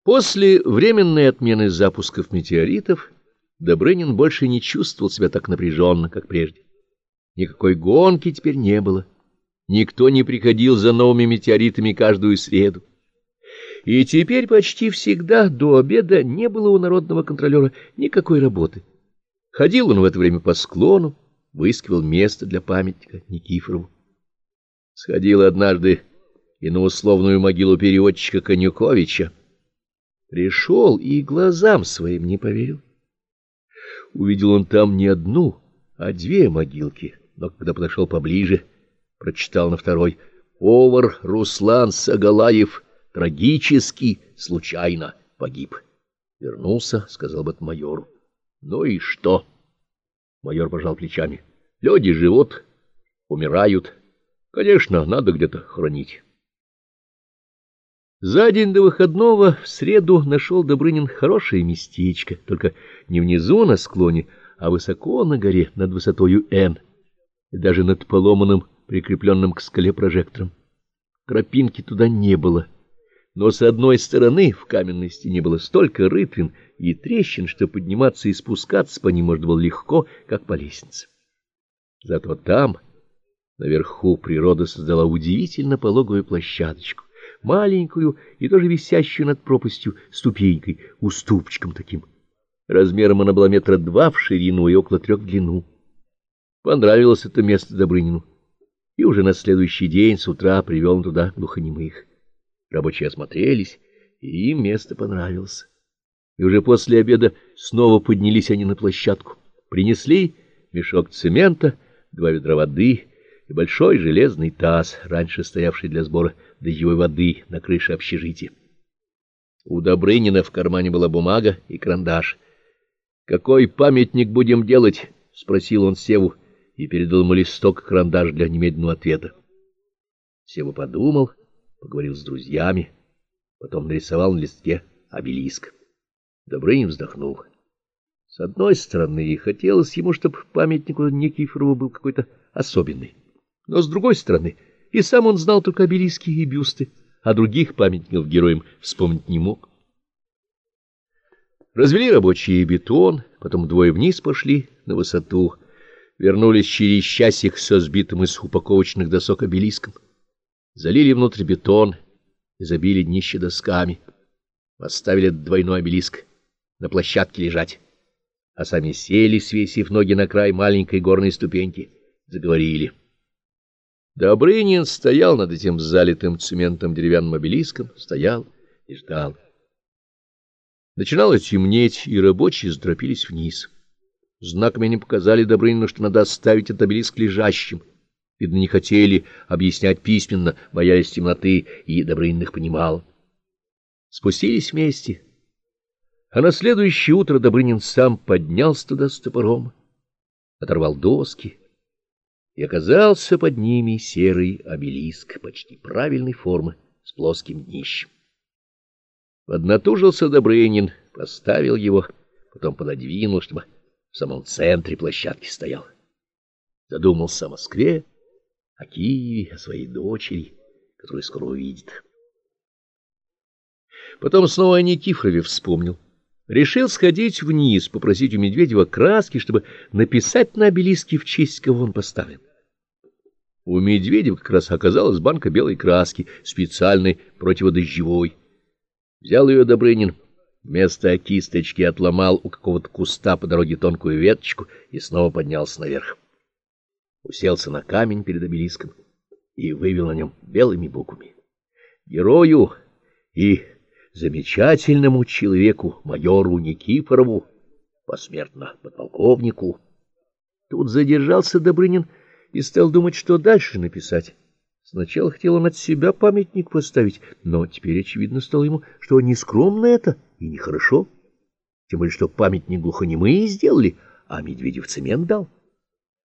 После временной отмены запусков метеоритов Добрынин больше не чувствовал себя так напряженно, как прежде. Никакой гонки теперь не было. Никто не приходил за новыми метеоритами каждую среду. И теперь почти всегда до обеда не было у народного контролера никакой работы. Ходил он в это время по склону, выискивал место для памятника Никифорову. Сходил однажды и на условную могилу переводчика Конюковича. Пришел и глазам своим не поверил. Увидел он там не одну, а две могилки, но когда подошел поближе, прочитал на второй: «Повар Руслан Сагалаев трагически, случайно погиб». Вернулся, сказал об этом майору. «Ну и что?» Майор пожал плечами. «Люди живут, умирают. Конечно, надо где-то хоронить». За день до выходного в среду нашел Добрынин хорошее местечко, только не внизу на склоне, а высоко на горе над высотою Н, и даже над поломанным, прикрепленным к скале прожектором. Тропинки туда не было, но с одной стороны в каменной стене было столько рытвин и трещин, что подниматься и спускаться по ним можно было легко, как по лестнице. Зато там, наверху, природа создала удивительно пологую площадочку, маленькую и тоже висящую над пропастью ступенькой, уступчиком таким. Размером она была 2 метра в ширину и около 3 в длину. Понравилось это место Добрынину, и уже на следующий день с утра привел он туда глухонемых. Рабочие осмотрелись, и им место понравилось. И уже после обеда снова поднялись они на площадку. Принесли мешок цемента, 2 ведра воды и большой железный таз, раньше стоявший для сбора дождевой воды на крыше общежития. У Добрынина в кармане была бумага и карандаш. «Какой памятник будем делать?» — спросил он Севу и передал ему листок и карандаш для немедленного ответа. Сева подумал, поговорил с друзьями, потом нарисовал на листке обелиск. Добрынин вздохнул. С одной стороны, хотелось ему, чтобы памятник у Никифорова был какой-то особенный, но с другой стороны, и сам он знал только обелиски и бюсты, а других памятников героям вспомнить не мог. Развели рабочие бетон, потом двое вниз пошли на высоту, вернулись через часик со сбитым из упаковочных досок обелиском, залили внутрь бетон и забили днище досками, поставили двойной обелиск на площадке лежать, а сами сели, свесив ноги на край маленькой горной ступеньки, заговорили. Добрынин стоял над этим залитым цементом деревянным обелиском, стоял и ждал. Начинало темнеть, и рабочие заторопились вниз. Знаками они показали Добрынину, что надо оставить этот обелиск лежащим. Видно, не хотели объяснять письменно, боялись темноты, и Добрынин их понимал. Спустились вместе. А на следующее утро Добрынин сам поднялся туда с топором, оторвал доски, и оказался под ними серый обелиск почти правильной формы с плоским днищем. Поднатужился Добрынин, поставил его, потом пододвинул, чтобы в самом центре площадки стоял. Задумался о Москве, о Киеве, о своей дочери, которую скоро увидит. Потом снова о Никифорове вспомнил. Решил сходить вниз, попросить у Медведева краски, чтобы написать на обелиске, в честь кого он поставлен. У Медведева как раз оказалась банка белой краски, специальной противодождевой. Взял ее Добрынин, вместо кисточки отломал у какого-то куста по дороге тонкую веточку и снова поднялся наверх. Уселся на камень перед обелиском и вывел на нем белыми буквами: «Герою и замечательному человеку, майору Никифорову, посмертно подполковнику». Тут задержался Добрынин и стал думать, что дальше написать. Сначала хотел он от себя памятник поставить, но теперь очевидно стало ему, что не скромно это и нехорошо. Тем более, что памятник глухонемые сделали, а Медведев цемент дал.